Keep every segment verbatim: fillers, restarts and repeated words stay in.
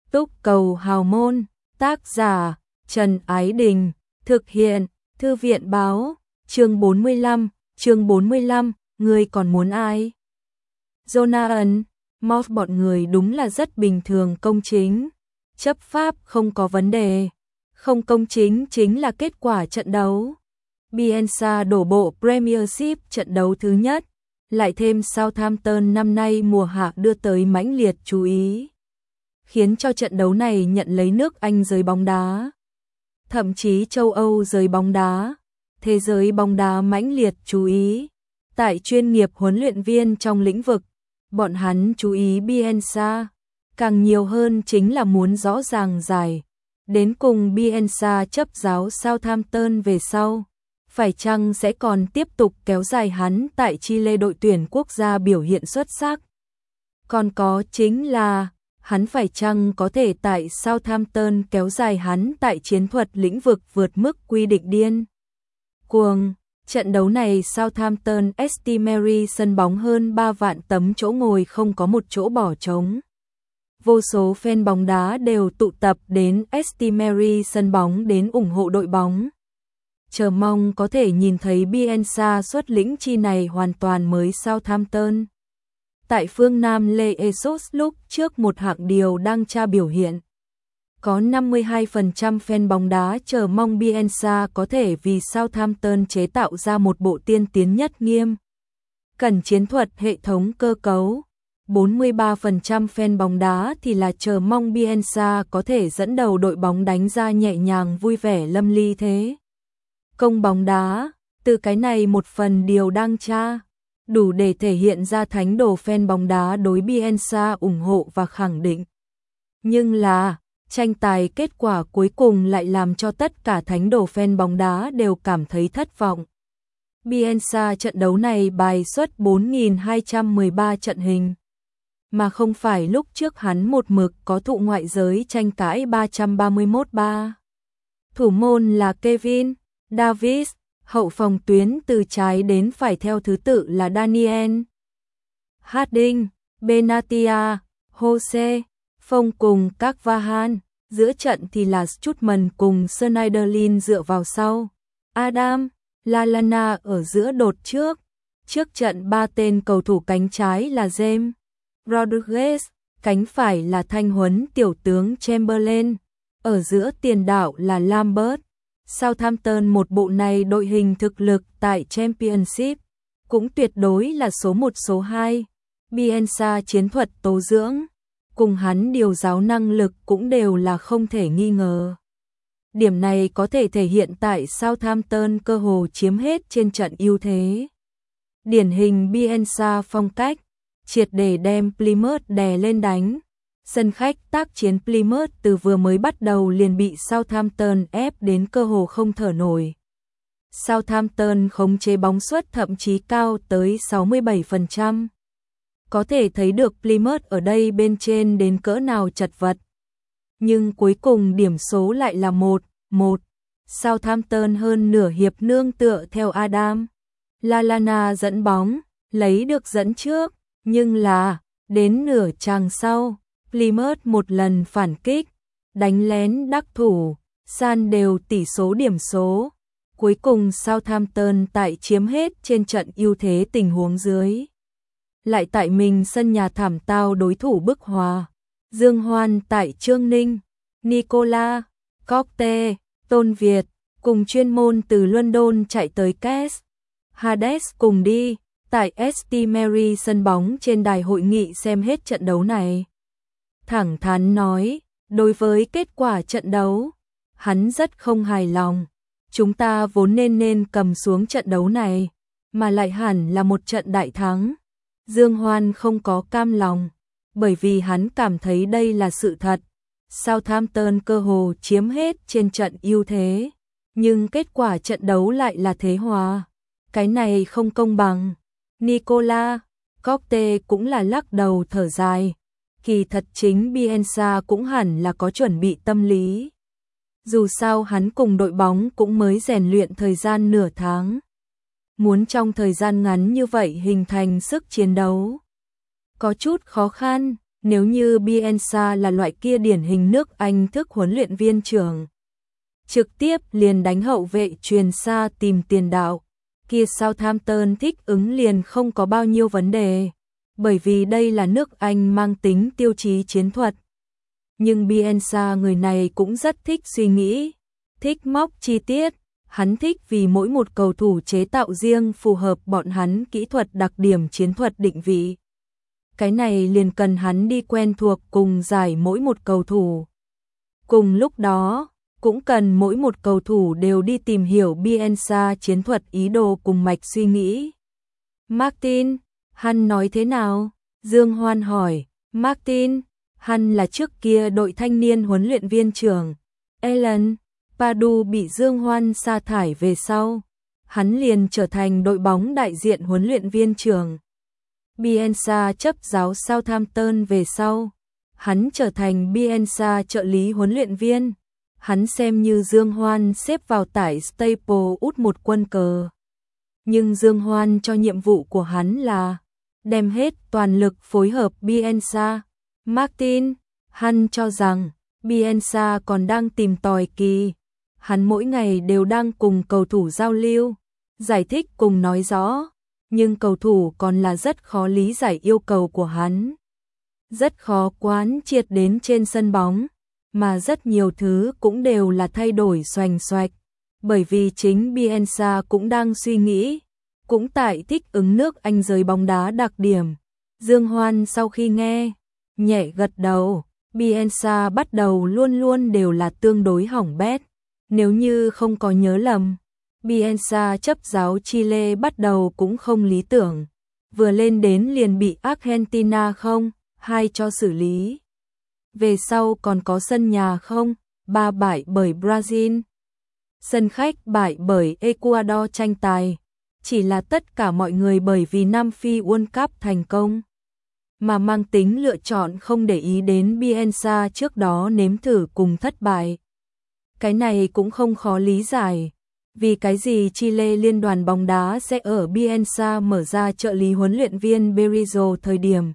Túc Cầu Hào Môn, tác giả Trần Ái Đình, thực hiện Thư viện Báo, chương bốn mươi lăm, chương bốn mươi lăm, ngươi còn muốn ai? Jonathan, Moss bọn người đúng là rất bình thường công chính, chấp pháp không có vấn đề, không công chính chính là kết quả trận đấu. Bielsa đổ bộ Premiership trận đấu thứ nhất, lại thêm Southampton năm nay mùa hạ đưa tới mãnh liệt chú ý, khiến cho trận đấu này nhận lấy nước Anh giới bóng đá, thậm chí châu Âu giới bóng đá, thế giới bóng đá mãnh liệt chú ý. Tại chuyên nghiệp huấn luyện viên trong lĩnh vực, bọn hắn chú ý Bielsa, càng nhiều hơn chính là muốn rõ ràng giải, đến cùng Bielsa chấp giáo Southampton về sau, phải chăng sẽ còn tiếp tục kéo dài hắn tại Chile đội tuyển quốc gia biểu hiện xuất sắc. Còn có chính là, hắn phải chăng có thể tại Southampton kéo dài hắn tại chiến thuật lĩnh vực vượt mức quy định điên cuồng. Trận đấu này Southampton ét tê Mary sân bóng hơn ba vạn tấm chỗ ngồi không có một chỗ bỏ trống. Vô số fan bóng đá đều tụ tập đến ét tê Mary sân bóng đến ủng hộ đội bóng. Chờ mong có thể nhìn thấy Bielsa xuất lĩnh chi này hoàn toàn mới Southampton. Tại phương Nam Lê Esos lúc trước một hạng điều đang tra biểu hiện. Có năm mươi hai phần trăm fan bóng đá chờ mong Bielsa có thể vì Southampton chế tạo ra một bộ tiên tiến nhất nghiêm cần chiến thuật hệ thống cơ cấu. bốn mươi ba phần trăm fan bóng đá thì là chờ mong Bielsa có thể dẫn đầu đội bóng đánh ra nhẹ nhàng vui vẻ lâm ly thế công bóng đá. Từ cái này một phần điều đang tra, đủ để thể hiện ra thánh đồ fan bóng đá đối Bielsa ủng hộ và khẳng định. Nhưng là, tranh tài kết quả cuối cùng lại làm cho tất cả thánh đồ fan bóng đá đều cảm thấy thất vọng. Bielsa trận đấu này bài xuất bốn nghìn hai trăm mười ba trận hình, mà không phải lúc trước hắn một mực có thụ ngoại giới tranh cãi ba trăm ba mươi mốt ba. Thủ môn là Kevin Davis, hậu phòng tuyến từ trái đến phải theo thứ tự là Daniel Harding, Benatia, Jose Phong cùng Carvajal, giữa trận thì là Strootman cùng Schneiderlin dựa vào sau. Adam Lallana ở giữa đột trước. Trước trận ba tên cầu thủ cánh trái là James Rodriguez, cánh phải là thanh huấn tiểu tướng Chamberlain, ở giữa tiền đạo là Lambert. Southampton một bộ này đội hình thực lực tại Championship cũng tuyệt đối là số một số hai. Bielsa chiến thuật tố dưỡng cùng hắn điều giáo năng lực cũng đều là không thể nghi ngờ. Điểm này có thể thể hiện tại Southampton cơ hồ chiếm hết trên trận ưu thế. Điển hình Bielsa phong cách, triệt để đem Plymouth đè lên đánh. Sân khách tác chiến Plymouth từ vừa mới bắt đầu liền bị Southampton ép đến cơ hồ không thở nổi. Southampton khống chế bóng suất thậm chí cao tới sáu mươi bảy phần trăm. Có thể thấy được Plymouth ở đây bên trên đến cỡ nào chật vật. Nhưng cuối cùng điểm số lại là một một. Southampton hơn nửa hiệp nương tựa theo Adam Lallana dẫn bóng, lấy được dẫn trước. Nhưng là, đến nửa chàng sau, Plymouth một lần phản kích, đánh lén đắc thủ, san đều tỷ số điểm số. Cuối cùng Southampton tại chiếm hết trên trận ưu thế tình huống dưới, lại tại mình sân nhà thảm tao đối thủ bức hòa. Dương Hoan tại Trương Ninh, Nicola, Cocte, Tôn Việt, cùng chuyên môn từ London chạy tới Kes, Hades cùng đi, tại ét tê Mary sân bóng trên đài hội nghị xem hết trận đấu này. Thẳng thắn nói, đối với kết quả trận đấu, hắn rất không hài lòng. Chúng ta vốn nên nên cầm xuống trận đấu này, mà lại hẳn là một trận đại thắng. Dương Hoan không có cam lòng, bởi vì hắn cảm thấy đây là sự thật. Southampton cơ hồ chiếm hết trên trận ưu thế, nhưng kết quả trận đấu lại là thế hòa. Cái này không công bằng. Nicola Cocte cũng là lắc đầu thở dài. Kỳ thật chính Bielsa cũng hẳn là có chuẩn bị tâm lý. Dù sao hắn cùng đội bóng cũng mới rèn luyện thời gian nửa tháng. Muốn trong thời gian ngắn như vậy hình thành sức chiến đấu có chút khó khăn. Nếu như Bielsa là loại kia điển hình nước Anh thức huấn luyện viên trưởng, trực tiếp liền đánh hậu vệ truyền xa tìm tiền đạo, kia Southampton thích ứng liền không có bao nhiêu vấn đề, bởi vì đây là nước Anh mang tính tiêu chí chiến thuật. Nhưng Bielsa người này cũng rất thích suy nghĩ, thích móc chi tiết, hắn thích vì mỗi một cầu thủ chế tạo riêng phù hợp bọn hắn kỹ thuật đặc điểm chiến thuật định vị. Cái này liền cần hắn đi quen thuộc cùng giải mỗi một cầu thủ. Cùng lúc đó, cũng cần mỗi một cầu thủ đều đi tìm hiểu Bielsa chiến thuật ý đồ cùng mạch suy nghĩ. Martin, hắn nói thế nào? Dương Hoan hỏi. Martin, hắn là trước kia đội thanh niên huấn luyện viên trưởng. Alan Pardew bị Dương Hoan sa thải về sau, hắn liền trở thành đội bóng đại diện huấn luyện viên trưởng. Bielsa chấp giáo Southampton về sau, hắn trở thành Bielsa trợ lý huấn luyện viên. Hắn xem như Dương Hoan xếp vào tải Staple út một quân cờ. Nhưng Dương Hoan cho nhiệm vụ của hắn là đem hết toàn lực phối hợp Bielsa. Martin, hắn cho rằng Bielsa còn đang tìm tòi kỳ. Hắn mỗi ngày đều đang cùng cầu thủ giao lưu, giải thích cùng nói rõ, nhưng cầu thủ còn là rất khó lý giải yêu cầu của hắn. Rất khó quán triệt đến trên sân bóng, mà rất nhiều thứ cũng đều là thay đổi xoành xoạch, bởi vì chính Bielsa cũng đang suy nghĩ, cũng tại thích ứng nước Anh giới bóng đá đặc điểm. Dương Hoan sau khi nghe, nhẹ gật đầu, Bielsa bắt đầu luôn luôn đều là tương đối hỏng bét. Nếu như không có nhớ lầm, Bielsa chấp giáo Chile bắt đầu cũng không lý tưởng, vừa lên đến liền bị Argentina không hai cho xử lý. Về sau còn có sân nhà không ba bại bởi Brazil, sân khách bại bởi Ecuador tranh tài, chỉ là tất cả mọi người bởi vì Nam Phi World Cup thành công, mà mang tính lựa chọn không để ý đến Bielsa trước đó nếm thử cùng thất bại. Cái này cũng không khó lý giải, vì cái gì Chile liên đoàn bóng đá sẽ ở Bielsa mở ra trợ lý huấn luyện viên Berizzo thời điểm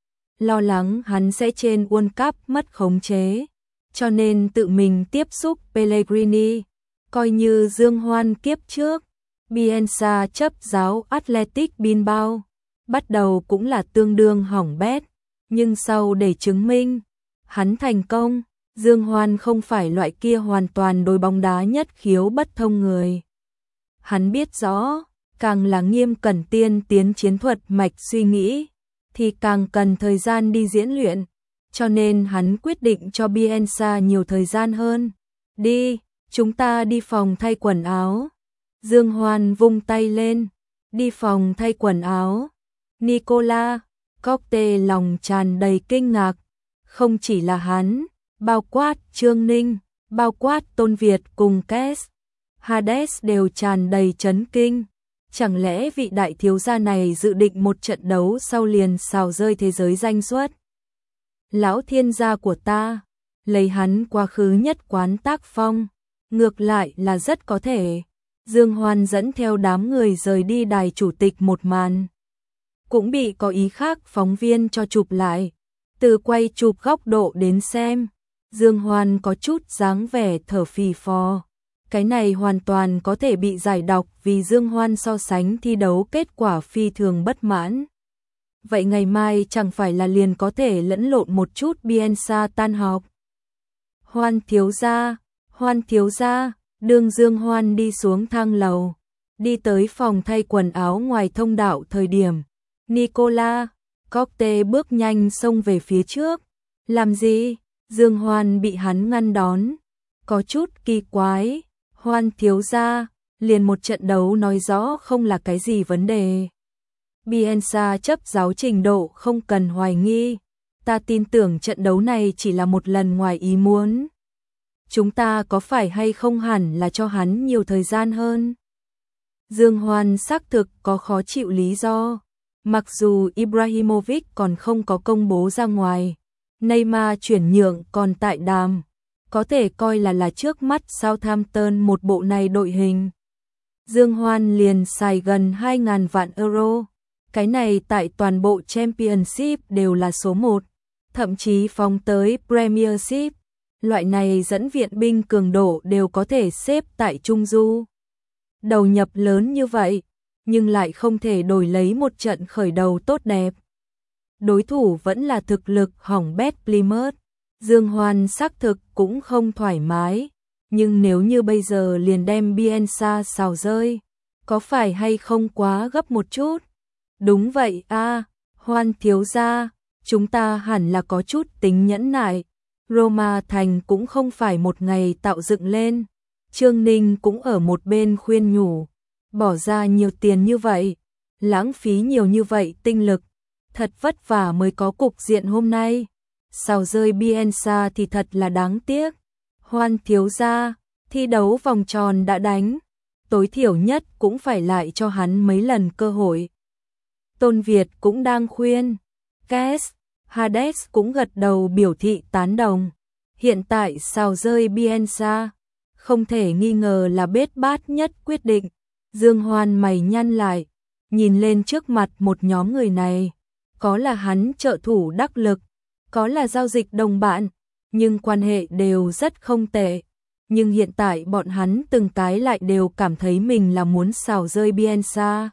lo lắng hắn sẽ trên World Cup mất khống chế, cho nên tự mình tiếp xúc Pellegrini, coi như Dương Hoan kiếp trước. Bielsa chấp giáo Athletic Bilbao, bắt đầu cũng là tương đương hỏng bét, nhưng sau để chứng minh hắn thành công. Dương Hoan không phải loại kia hoàn toàn đối bóng đá nhất khiếu bất thông người. Hắn biết rõ, càng là nghiêm cẩn tiên tiến chiến thuật mạch suy nghĩ, thì càng cần thời gian đi diễn luyện, cho nên hắn quyết định cho Bielsa nhiều thời gian hơn. Đi, chúng ta đi phòng thay quần áo. Dương Hoan vung tay lên, đi phòng thay quần áo. Nicola, Cocktail lòng tràn đầy kinh ngạc, không chỉ là hắn, bao quát Trương Ninh, bao quát Tôn Việt cùng Kes, Hades đều tràn đầy chấn kinh. Chẳng lẽ vị đại thiếu gia này dự định một trận đấu sau liền xào rơi thế giới danh suất? Lão thiên gia của ta, lấy hắn quá khứ nhất quán tác phong, ngược lại là rất có thể. Dương Hoan dẫn theo đám người rời đi đài chủ tịch một màn, cũng bị có ý khác phóng viên cho chụp lại. Từ quay chụp góc độ đến xem, Dương Hoan có chút dáng vẻ thở phì phò. Cái này hoàn toàn có thể bị giải đọc vì Dương Hoan so sánh thi đấu kết quả phi thường bất mãn. Vậy ngày mai chẳng phải là liền có thể lẫn lộn một chút Bielsa tan học. Hoan thiếu gia, Hoan thiếu gia, đường Dương Hoan đi xuống thang lầu, đi tới phòng thay quần áo ngoài thông đạo thời điểm. Nicola, Cocktail bước nhanh xông về phía trước. Làm gì? Dương Hoan bị hắn ngăn đón, có chút kỳ quái. Hoan thiếu gia, liền một trận đấu nói rõ không là cái gì vấn đề. Bielsa chấp giáo trình độ không cần hoài nghi, ta tin tưởng trận đấu này chỉ là một lần ngoài ý muốn. Chúng ta có phải hay không hẳn là cho hắn nhiều thời gian hơn? Dương Hoan xác thực có khó chịu lý do, mặc dù Ibrahimovic còn không có công bố ra ngoài, Neymar chuyển nhượng còn tại đàm, có thể coi là là trước mắt Southampton một bộ này đội hình. Dương Hoan liền xài gần hai nghìn vạn euro, cái này tại toàn bộ Championship đều là số một. thậm chí phóng tới Premiership. Loại này dẫn viện binh cường độ đều có thể xếp tại Trung Du. Đầu nhập lớn như vậy, nhưng lại không thể đổi lấy một trận khởi đầu tốt đẹp. Đối thủ vẫn là thực lực hỏng bét Plymouth. Dương Hoan xác thực cũng không thoải mái, nhưng nếu như bây giờ liền đem Bielsa xào rơi, có phải hay không quá gấp một chút? Đúng vậy a, Hoan thiếu gia, chúng ta hẳn là có chút tính nhẫn nại. Roma thành cũng không phải một ngày tạo dựng lên. Trương Ninh cũng ở một bên khuyên nhủ, bỏ ra nhiều tiền như vậy, lãng phí nhiều như vậy tinh lực, thật vất vả mới có cục diện hôm nay. Xào rơi Bielsa thì thật là đáng tiếc. Hoan thiếu gia, thi đấu vòng tròn đã đánh, tối thiểu nhất cũng phải lại cho hắn mấy lần cơ hội. Tôn Việt cũng đang khuyên. Kes, Hades cũng gật đầu biểu thị tán đồng. Hiện tại xào rơi Bielsa, không thể nghi ngờ là bết bát nhất quyết định. Dương Hoan mày nhăn lại, nhìn lên trước mặt một nhóm người này. Có là hắn trợ thủ đắc lực, có là giao dịch đồng bạn, nhưng quan hệ đều rất không tệ. Nhưng hiện tại bọn hắn từng cái lại đều cảm thấy mình là muốn xào rơi Bielsa.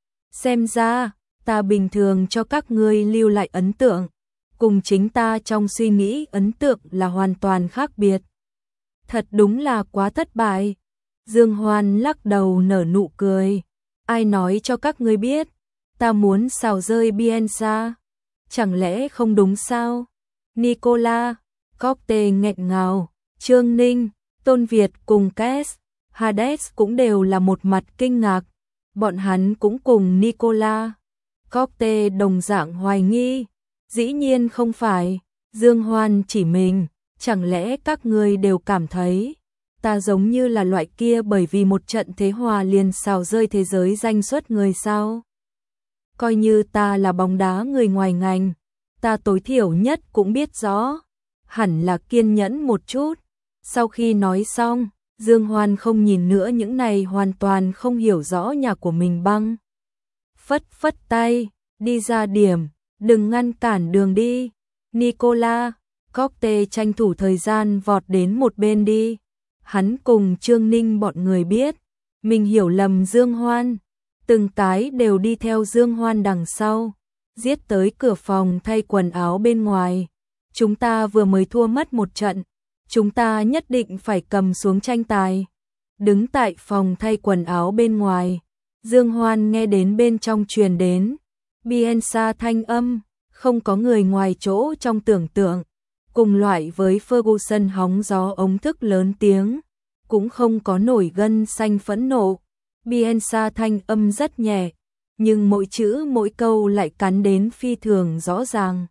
Xem ra, ta bình thường cho các ngươi lưu lại ấn tượng, cùng chính ta trong suy nghĩ ấn tượng là hoàn toàn khác biệt. Thật đúng là quá thất bại. Dương Hoan lắc đầu nở nụ cười. Ai nói cho các ngươi biết, ta muốn xào rơi Bielsa? Chẳng lẽ không đúng sao? Nicola, Cocktail nghẹn ngào, Trương Ninh, Tôn Việt cùng Kes, Hades cũng đều là một mặt kinh ngạc. Bọn hắn cũng cùng Nicola, Cocktail đồng dạng hoài nghi. Dĩ nhiên không phải. Dương Hoan chỉ mình, chẳng lẽ các ngươi đều cảm thấy ta giống như là loại kia bởi vì một trận thế hòa liền xào rơi thế giới danh xuất người sao? Coi như ta là bóng đá người ngoài ngành, ta tối thiểu nhất cũng biết rõ, hẳn là kiên nhẫn một chút. Sau khi nói xong, Dương Hoan không nhìn nữa những này hoàn toàn không hiểu rõ nhà của mình băng. Phất phất tay, đi ra điểm, đừng ngăn cản đường đi. Nicola, Cocktail tranh thủ thời gian vọt đến một bên đi. Hắn cùng Trương Ninh bọn người biết, mình hiểu lầm Dương Hoan. Từng cái đều đi theo Dương Hoan đằng sau, giết tới cửa phòng thay quần áo bên ngoài. Chúng ta vừa mới thua mất một trận, chúng ta nhất định phải cầm xuống tranh tài. Đứng tại phòng thay quần áo bên ngoài, Dương Hoan nghe đến bên trong truyền đến Bielsa thanh âm, không có người ngoài chỗ trong tưởng tượng, cùng loại với Ferguson hóng gió ống thức lớn tiếng, cũng không có nổi gân xanh phẫn nộ. Bielsa thanh âm rất nhẹ, nhưng mỗi chữ mỗi câu lại cắn đến phi thường rõ ràng,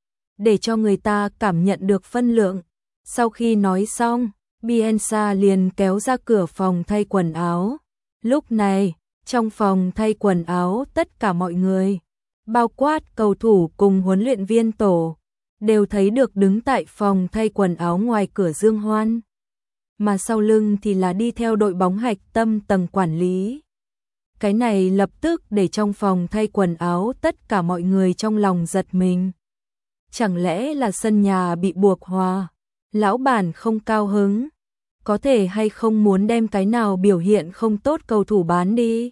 để cho người ta cảm nhận được phân lượng. Sau khi nói xong, Bielsa liền kéo ra cửa phòng thay quần áo. Lúc này, trong phòng thay quần áo tất cả mọi người, bao quát cầu thủ cùng huấn luyện viên tổ, đều thấy được đứng tại phòng thay quần áo ngoài cửa Dương Hoan. Mà sau lưng thì là đi theo đội bóng hạch tâm tầng quản lý. Cái này lập tức để trong phòng thay quần áo tất cả mọi người trong lòng giật mình. Chẳng lẽ là sân nhà bị buộc hòa? Lão bản không cao hứng, có thể hay không muốn đem cái nào biểu hiện không tốt cầu thủ bán đi?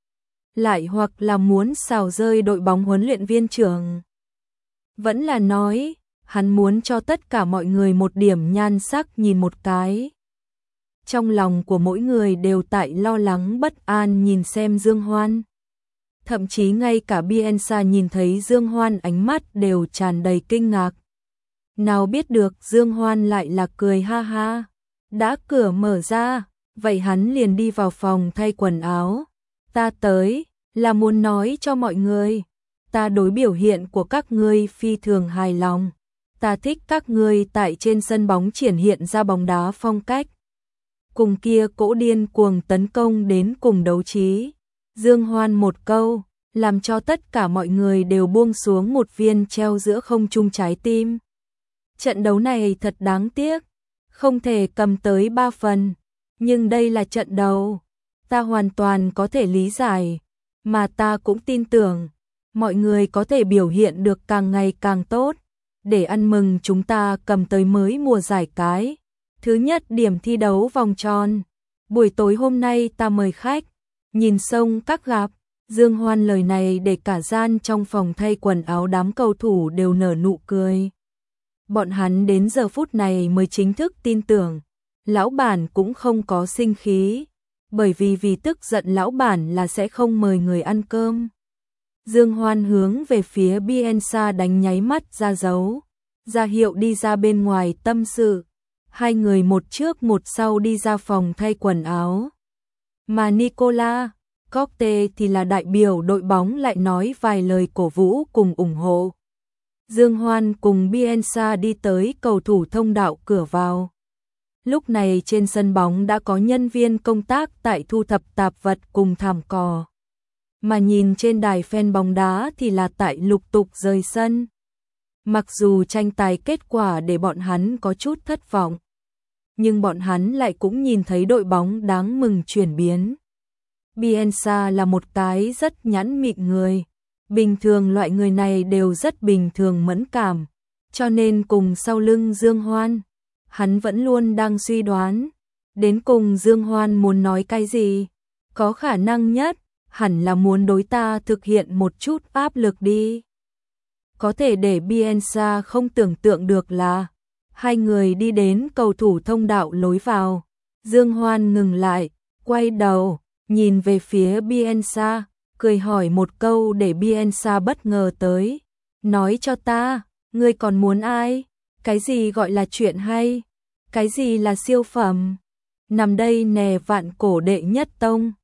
Lại hoặc là muốn xào rơi đội bóng huấn luyện viên trưởng? Vẫn là nói, hắn muốn cho tất cả mọi người một điểm nhan sắc nhìn một cái. Trong lòng của mỗi người đều tại lo lắng bất an nhìn xem Dương Hoan. Thậm chí ngay cả Bielsa nhìn thấy Dương Hoan ánh mắt đều tràn đầy kinh ngạc. Nào biết được Dương Hoan lại là cười ha ha. Đã cửa mở ra, vậy hắn liền đi vào phòng thay quần áo. Ta tới, là muốn nói cho mọi người, ta đối biểu hiện của các ngươi phi thường hài lòng. Ta thích các ngươi tại trên sân bóng triển hiện ra bóng đá phong cách. Cùng kia cỗ điên cuồng tấn công đến cùng đấu trí. Dương Hoan một câu, làm cho tất cả mọi người đều buông xuống một viên treo giữa không trung trái tim. Trận đấu này thật đáng tiếc, không thể cầm tới ba phần, nhưng đây là trận đấu, ta hoàn toàn có thể lý giải, mà ta cũng tin tưởng, mọi người có thể biểu hiện được càng ngày càng tốt. để ăn mừng chúng ta cầm tới mới mùa giải cái. Thứ nhất điểm thi đấu vòng tròn. Buổi tối hôm nay ta mời khách, nhìn sông các gặp. Dương Hoan lời này để cả gian trong phòng thay quần áo đám cầu thủ đều nở nụ cười. Bọn hắn đến giờ phút này mới chính thức tin tưởng. Lão bản cũng không có sinh khí, bởi vì vì tức giận lão bản là sẽ không mời người ăn cơm. Dương Hoan hướng về phía Bielsa đánh nháy mắt ra dấu, ra hiệu đi ra bên ngoài tâm sự. Hai người một trước một sau đi ra phòng thay quần áo. Mà Nicola Coste thì là đại biểu đội bóng lại nói vài lời cổ vũ cùng ủng hộ. Dương Hoan cùng Bielsa đi tới cầu thủ thông đạo cửa vào. Lúc này trên sân bóng đã có nhân viên công tác tại thu thập tạp vật cùng thảm cỏ. Mà nhìn trên đài fan bóng đá thì là tại lục tục rời sân. Mặc dù tranh tài kết quả để bọn hắn có chút thất vọng, nhưng bọn hắn lại cũng nhìn thấy đội bóng đáng mừng chuyển biến. Bielsa là một cái rất nhẫn mịn người. Bình thường loại người này đều rất bình thường mẫn cảm, cho nên cùng sau lưng Dương Hoan, hắn vẫn luôn đang suy đoán, đến cùng Dương Hoan muốn nói cái gì. Có khả năng nhất, hẳn là muốn đối ta thực hiện một chút áp lực đi. Có thể để Bielsa không tưởng tượng được là, hai người đi đến cầu thủ thông đạo lối vào. Dương Hoan ngừng lại, quay đầu, nhìn về phía Bielsa, cười hỏi một câu để Bielsa bất ngờ tới. Nói cho ta, ngươi còn muốn ai? Cái gì gọi là chuyện hay? Cái gì là siêu phẩm? Nằm đây nè vạn cổ đệ nhất tông.